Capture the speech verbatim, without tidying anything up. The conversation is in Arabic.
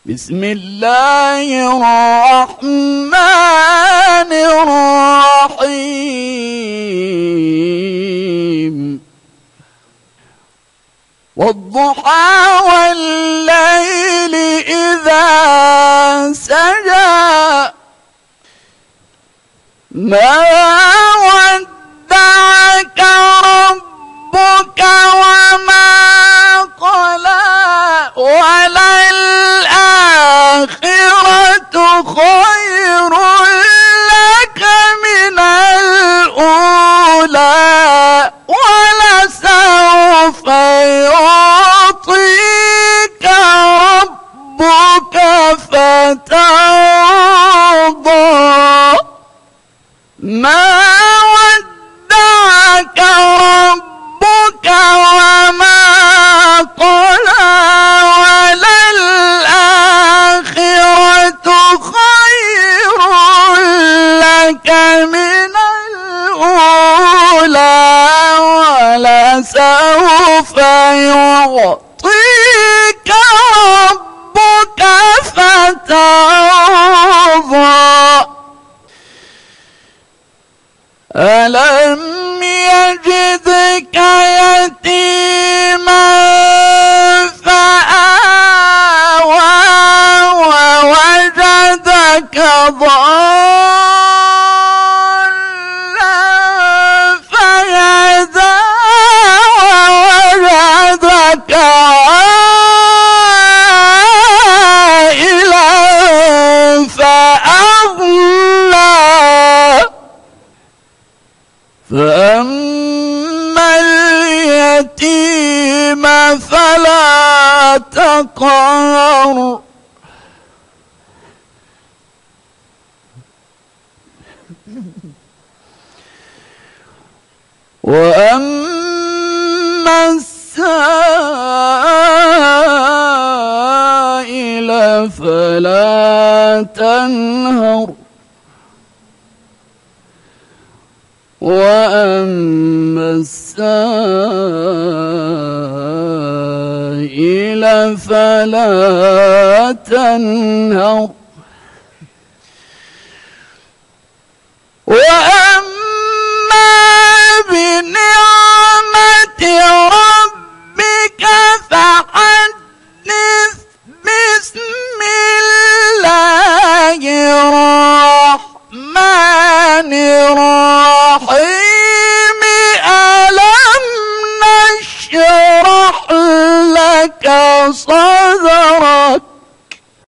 بسم الله الرحمن الرحيم والضحى والليل إذا سجى ما ودعك ربك وما قلى وللآخرة خير لك من الأولى ولسوف يعطيك ربك فترضى ما ودعك ربك وما قلى وللآخرة خير لك من الأولى ولسوف يعطيك ربك فترضى ألم يجدك يتيما فآوى ووجدك ضالا فهدى ووجدك عائلا فأغنى فأما اليتيم فلا تقهر وأما السائل فلا تنهر وأما السائل فلا تنهر وأما بنعمة ربك فحدث بسم الله الرحمن الرحيم ألم نشرح لك صدرك